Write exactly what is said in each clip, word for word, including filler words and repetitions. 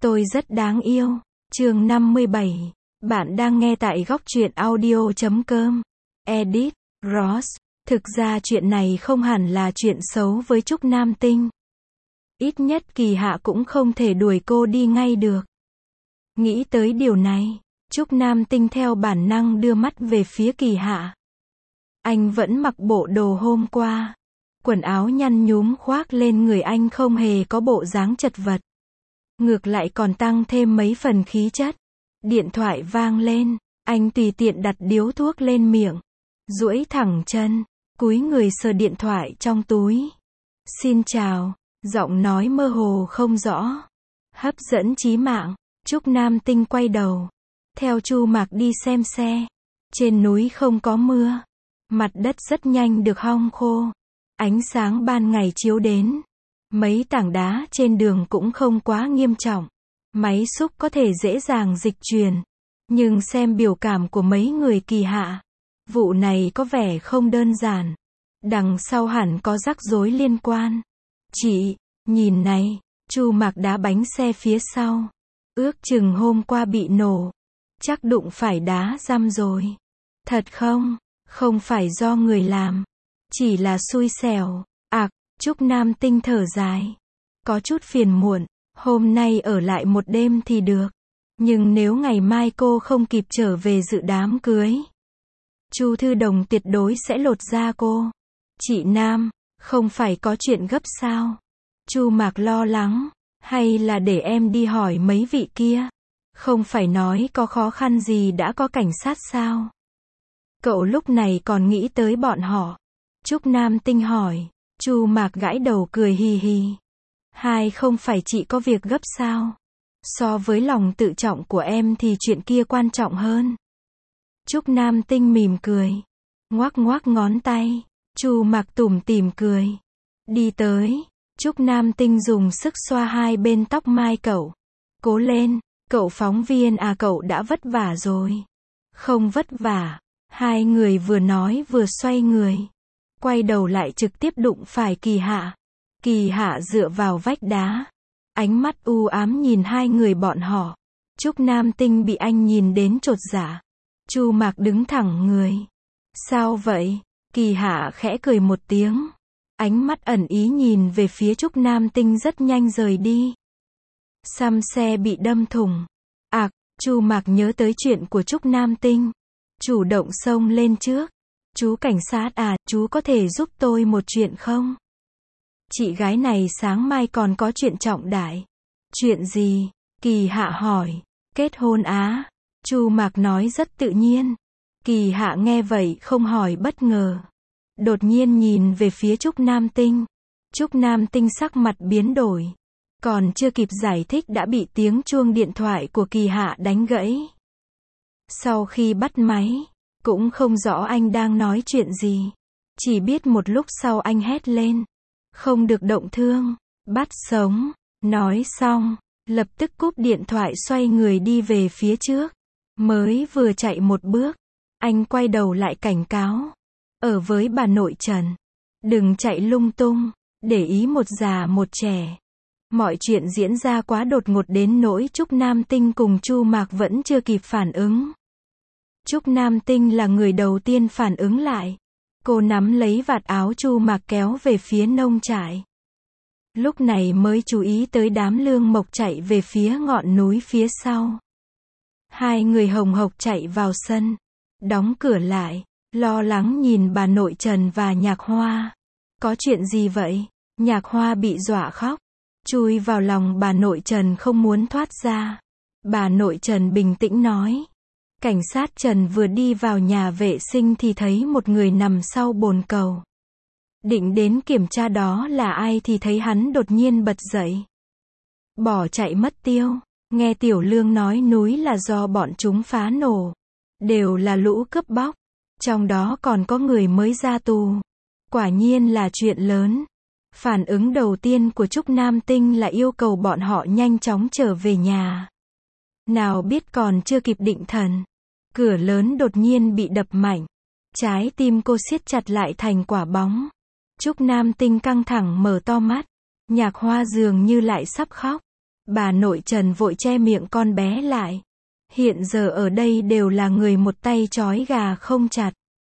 Tôi rất đáng yêu. Chương năm mươi bảy. Bạn đang nghe tại góc truyện audio chấm com. Edit, Ross. Thực ra chuyện này không hẳn là chuyện xấu với Trúc Nam Tinh. Ít nhất Kỳ Hạ cũng không thể đuổi cô đi ngay được. Nghĩ tới điều này, Trúc Nam Tinh theo bản năng đưa mắt về phía Kỳ Hạ. Anh vẫn mặc bộ đồ hôm qua. Quần áo nhăn nhúm khoác lên người anh không hề có bộ dáng chật vật. Ngược lại còn tăng thêm mấy phần khí chất. Điện thoại vang lên, anh tùy tiện đặt điếu thuốc lên miệng, duỗi thẳng chân, cúi người sờ điện thoại trong túi. Xin chào, giọng nói mơ hồ không rõ, hấp dẫn chí mạng. Trúc Nam Tinh quay đầu, theo Chu Mạc đi xem xe. Trên núi không có mưa, mặt đất rất nhanh được hong khô. Ánh sáng ban ngày chiếu đến, mấy tảng đá trên đường cũng không quá nghiêm trọng. Máy xúc có thể dễ dàng dịch chuyển. Nhưng xem biểu cảm của mấy người Kỳ Hạ, vụ này có vẻ không đơn giản. Đằng sau hẳn có rắc rối liên quan. Chị, nhìn này, Chu Mạc đá bánh xe phía sau. Ước chừng hôm qua bị nổ. Chắc đụng phải đá răm rồi. Thật không? Không phải do người làm. Chỉ là xui xẻo. Ạc, Trúc Nam Tinh thở dài. Có chút phiền muộn. Hôm nay ở lại một đêm thì được. Nhưng nếu ngày mai cô không kịp trở về dự đám cưới, Chu Thư Đồng tuyệt đối sẽ lột da cô. Chị Nam, không phải có chuyện gấp sao? Chu Mạc lo lắng. Hay là để em đi hỏi mấy vị kia? Không phải nói có khó khăn gì đã có cảnh sát sao? Cậu lúc này còn nghĩ tới bọn họ. Trúc Nam Tinh hỏi. Chu Mạc gãi đầu cười hì hì. Hai không phải chị có việc gấp sao? So với lòng tự trọng của em thì chuyện kia quan trọng hơn. Trúc Nam Tinh mỉm cười. Ngoác ngoác ngón tay. Chu Mạc tủm tỉm cười. Đi tới. Trúc Nam Tinh dùng sức xoa hai bên tóc mai cậu. Cố lên, cậu phóng viên à, cậu đã vất vả rồi. Không vất vả. Hai người vừa nói vừa xoay người. Quay đầu lại trực tiếp đụng phải Kỳ Hạ. Kỳ Hạ dựa vào vách đá. Ánh mắt u ám nhìn hai người bọn họ. Trúc Nam Tinh bị anh nhìn đến chột dạ. Chu Mạc đứng thẳng người. Sao vậy? Kỳ Hạ khẽ cười một tiếng. Ánh mắt ẩn ý nhìn về phía Trúc Nam Tinh rất nhanh rời đi. Xăm xe bị đâm thủng. Ạc, Chu Mạc nhớ tới chuyện của Trúc Nam Tinh. Chủ động xông lên trước. Chú cảnh sát à, chú có thể giúp tôi một chuyện không? Chị gái này sáng mai còn có chuyện trọng đại. Chuyện gì? Kỳ Hạ hỏi. Kết hôn á. Chu Mạc nói rất tự nhiên. Kỳ Hạ nghe vậy không hỏi bất ngờ. Đột nhiên nhìn về phía Trúc Nam Tinh. Trúc Nam Tinh sắc mặt biến đổi. Còn chưa kịp giải thích đã bị tiếng chuông điện thoại của Kỳ Hạ đánh gãy. Sau khi bắt máy, cũng không rõ anh đang nói chuyện gì. Chỉ biết một lúc sau anh hét lên. Không được động thương, bắt sống. Nói xong, lập tức cúp điện thoại xoay người đi về phía trước. Mới vừa chạy một bước, anh quay đầu lại cảnh cáo. Ở với bà nội Trần. Đừng chạy lung tung, để ý một già một trẻ. Mọi chuyện diễn ra quá đột ngột đến nỗi Trúc Nam Tinh cùng Chu Mạc vẫn chưa kịp phản ứng. Trúc Nam Tinh là người đầu tiên phản ứng lại. Cô nắm lấy vạt áo Chu Mạc kéo về phía nông trại. Lúc này mới chú ý tới đám lương mộc chạy về phía ngọn núi phía sau. Hai người hồng hộc chạy vào sân, đóng cửa lại, lo lắng nhìn bà nội Trần và Nhạc Hoa. Có chuyện gì vậy? Nhạc Hoa bị dọa khóc, chui vào lòng bà nội Trần không muốn thoát ra. Bà nội Trần bình tĩnh nói. Cảnh sát Trần vừa đi vào nhà vệ sinh thì thấy một người nằm sau bồn cầu. Định đến kiểm tra đó là ai thì thấy hắn đột nhiên bật dậy. Bỏ chạy mất tiêu. Nghe Tiểu Lương nói núi là do bọn chúng phá nổ. Đều là lũ cướp bóc. Trong đó còn có người mới ra tù. Quả nhiên là chuyện lớn. Phản ứng đầu tiên của Trúc Nam Tinh là yêu cầu bọn họ nhanh chóng trở về nhà. Nào biết còn chưa kịp định thần. Cửa lớn đột nhiên bị đập mạnh. Trái tim cô siết chặt lại thành quả bóng. Trúc Nam Tinh căng thẳng mở to mắt. Nhạc Hoa dường như lại sắp khóc. Bà nội Trần vội che miệng con bé lại. Hiện giờ ở đây đều là người một tay trói gà không chặt.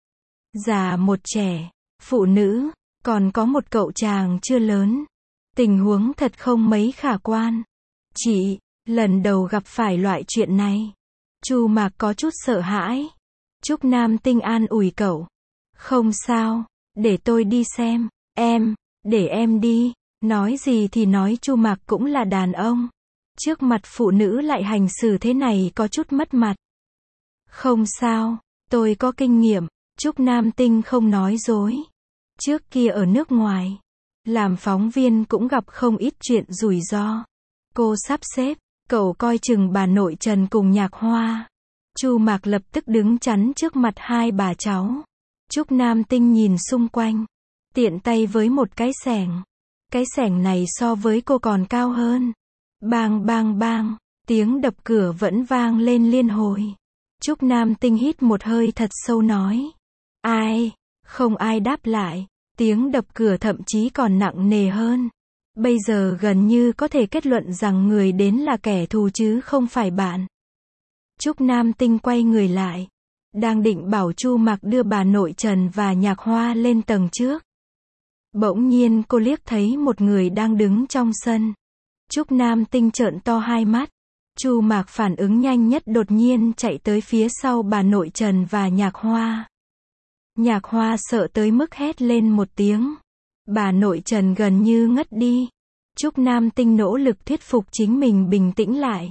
Già một trẻ, phụ nữ, còn có một cậu chàng chưa lớn. Tình huống thật không mấy khả quan. Chị, lần đầu gặp phải loại chuyện này. Chu Mạc có chút sợ hãi. Trúc Nam Tinh an ủi cậu. Không sao, để tôi đi xem. Em, để em đi. Nói gì thì nói, Chu Mạc cũng là đàn ông. Trước mặt phụ nữ lại hành xử thế này có chút mất mặt. Không sao, tôi có kinh nghiệm. Trúc Nam Tinh không nói dối. Trước kia ở nước ngoài, làm phóng viên cũng gặp không ít chuyện rủi ro. Cô sắp xếp, cậu coi chừng bà nội Trần cùng Nhạc Hoa. Chu Mạc lập tức đứng chắn trước mặt hai bà cháu. Trúc Nam Tinh nhìn xung quanh, tiện tay với một cái xẻng. Cái xẻng này so với cô còn cao hơn. Bang bang bang, tiếng đập cửa vẫn vang lên liên hồi. Trúc Nam Tinh hít một hơi thật sâu nói. Ai? Không ai đáp lại. Tiếng đập cửa thậm chí còn nặng nề hơn. Bây giờ gần như có thể kết luận rằng người đến là kẻ thù chứ không phải bạn. Trúc Nam Tinh quay người lại. Đang định bảo Chu Mạc đưa bà nội Trần và Nhạc Hoa lên tầng trước. Bỗng nhiên cô liếc thấy một người đang đứng trong sân. Trúc Nam Tinh trợn to hai mắt. Chu Mạc phản ứng nhanh nhất, đột nhiên chạy tới phía sau bà nội Trần và Nhạc Hoa. Nhạc Hoa sợ tới mức hét lên một tiếng. Bà nội Trần gần như ngất đi. Trúc Nam Tinh nỗ lực thuyết phục chính mình bình tĩnh lại.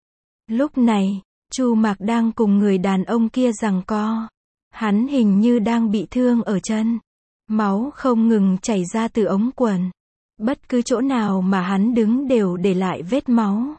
Lúc này, Chu Mạc đang cùng người đàn ông kia giằng co. Hắn hình như đang bị thương ở chân. Máu không ngừng chảy ra từ ống quần. Bất cứ chỗ nào mà hắn đứng đều để lại vết máu.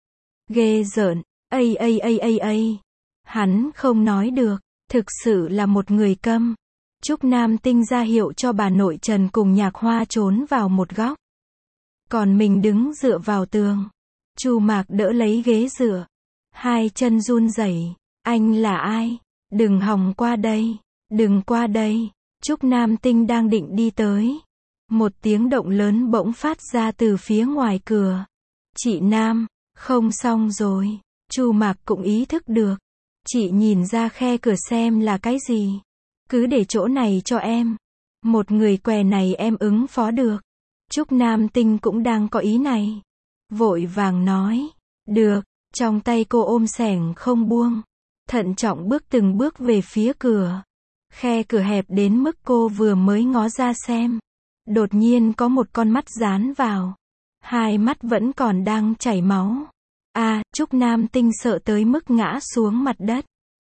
Ghê rợn, ây ây ây ây ây. Hắn không nói được, thực sự là một người câm. Trúc Nam Tinh ra hiệu cho bà nội Trần cùng Nhạc Hoa trốn vào một góc. Còn mình đứng dựa vào tường. Chu Mạc đỡ lấy ghế dựa. Hai chân run rẩy. Anh là ai? Đừng hòng qua đây. Đừng qua đây. Trúc Nam Tinh đang định đi tới. Một tiếng động lớn bỗng phát ra từ phía ngoài cửa. Chị Nam, không xong rồi. Chu Mạc cũng ý thức được. Chị nhìn ra khe cửa xem là cái gì. Cứ để chỗ này cho em. Một người què này em ứng phó được. Trúc Nam Tinh cũng đang có ý này. Vội vàng nói. Được. Trong tay cô ôm xẻng không buông. Thận trọng bước từng bước về phía cửa. Khe cửa hẹp đến mức cô vừa mới ngó ra xem. Đột nhiên có một con mắt dán vào. Hai mắt vẫn còn đang chảy máu. À, Trúc Nam Tinh sợ tới mức ngã xuống mặt đất.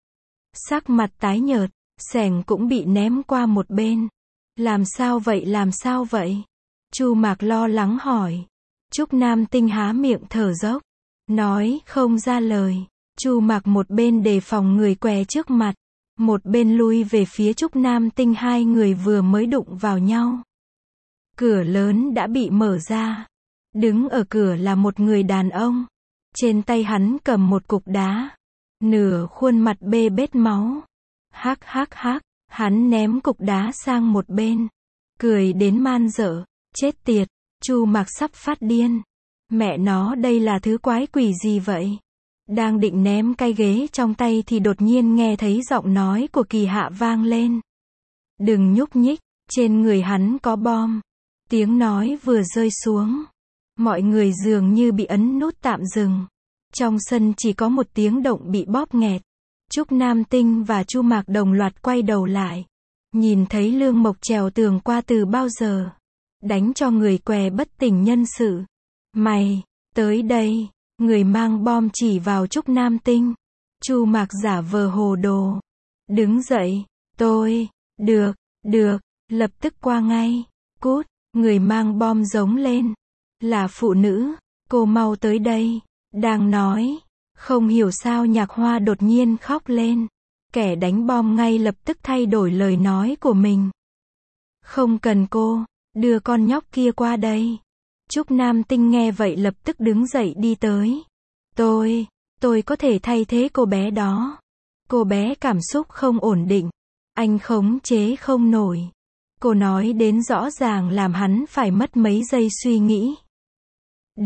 Sắc mặt tái nhợt, xẻng cũng bị ném qua một bên. Làm sao vậy, làm sao vậy? Chu Mạc lo lắng hỏi. Trúc Nam Tinh há miệng thở dốc. Nói không ra lời. Chu Mạc một bên đề phòng người què trước mặt. Một bên lui về phía Trúc Nam Tinh, hai người vừa mới đụng vào nhau. Cửa lớn đã bị mở ra. Đứng ở cửa là một người đàn ông. Trên tay hắn cầm một cục đá. Nửa khuôn mặt bê bết máu. Hắc hắc hắc, hắn ném cục đá sang một bên. Cười đến man dợ, chết tiệt, Chu Mạc sắp phát điên. Mẹ nó, đây là thứ quái quỷ gì vậy? Đang định ném cái ghế trong tay thì đột nhiên nghe thấy giọng nói của Kỳ Hạ vang lên. Đừng nhúc nhích, trên người hắn có bom. Tiếng nói vừa rơi xuống. Mọi người dường như bị ấn nút tạm dừng. Trong sân chỉ có một tiếng động bị bóp nghẹt. Trúc Nam Tinh và Chu Mạc đồng loạt quay đầu lại. Nhìn thấy Lương Mộc trèo tường qua từ bao giờ. Đánh cho người què bất tỉnh nhân sự. Mày, tới đây. Người mang bom chỉ vào Trúc Nam Tinh. Chu Mạc giả vờ hồ đồ. Đứng dậy. Tôi. Được, được. Lập tức qua ngay. Cút. Người mang bom giống lên. Là phụ nữ. Cô mau tới đây. Đang nói. Không hiểu sao Nhạc Hoa đột nhiên khóc lên. Kẻ đánh bom ngay lập tức thay đổi lời nói của mình. Không cần cô. Đưa con nhóc kia qua đây. Trúc Nam Tinh nghe vậy lập tức đứng dậy đi tới. Tôi, tôi có thể thay thế cô bé đó. Cô bé cảm xúc không ổn định. Anh khống chế không nổi. Cô nói đến rõ ràng làm hắn phải mất mấy giây suy nghĩ. Được,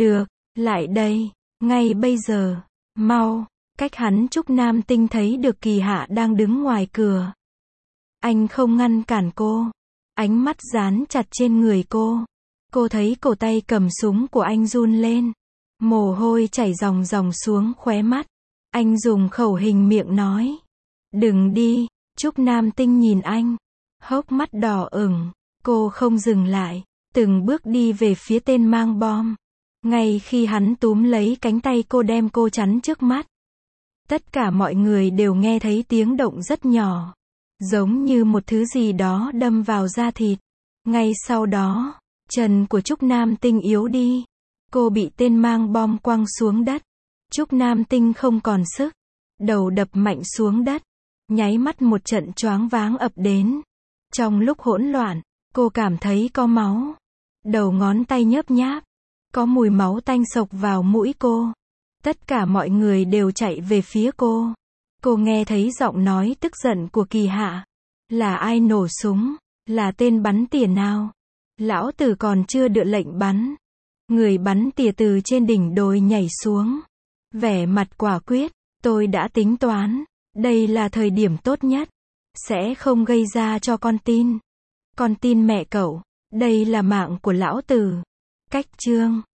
Lại đây, ngay bây giờ, mau. Cách hắn Trúc Nam Tinh thấy được Kỳ Hạ đang đứng ngoài cửa. Anh không ngăn cản cô. Ánh mắt dán chặt trên người cô. Cô thấy cổ tay cầm súng của anh run lên. Mồ hôi chảy ròng ròng xuống khóe mắt. Anh dùng khẩu hình miệng nói. Đừng đi. Trúc Nam Tinh nhìn anh. Hốc mắt đỏ ửng. Cô không dừng lại. Từng bước đi về phía tên mang bom. Ngay khi hắn túm lấy cánh tay cô đem cô chắn trước mắt. Tất cả mọi người đều nghe thấy tiếng động rất nhỏ. Giống như một thứ gì đó đâm vào da thịt. Ngay sau đó, chân của Trúc Nam Tinh yếu đi. Cô bị tên mang bom quăng xuống đất. Trúc Nam Tinh không còn sức. Đầu đập mạnh xuống đất. Nháy mắt một trận choáng váng ập đến. Trong lúc hỗn loạn, cô cảm thấy có máu. Đầu ngón tay nhớp nháp. Có mùi máu tanh sộc vào mũi cô. Tất cả mọi người đều chạy về phía cô. Cô nghe thấy giọng nói tức giận của Kỳ Hạ. Là ai nổ súng? Là tên bắn tỉa nào? Lão tử còn chưa được lệnh bắn. Người bắn tỉa từ trên đỉnh đồi nhảy xuống. Vẻ mặt quả quyết. Tôi đã tính toán. Đây là thời điểm tốt nhất. Sẽ không gây ra cho con tin. Con tin mẹ cậu. Đây là mạng của lão tử. Cách chương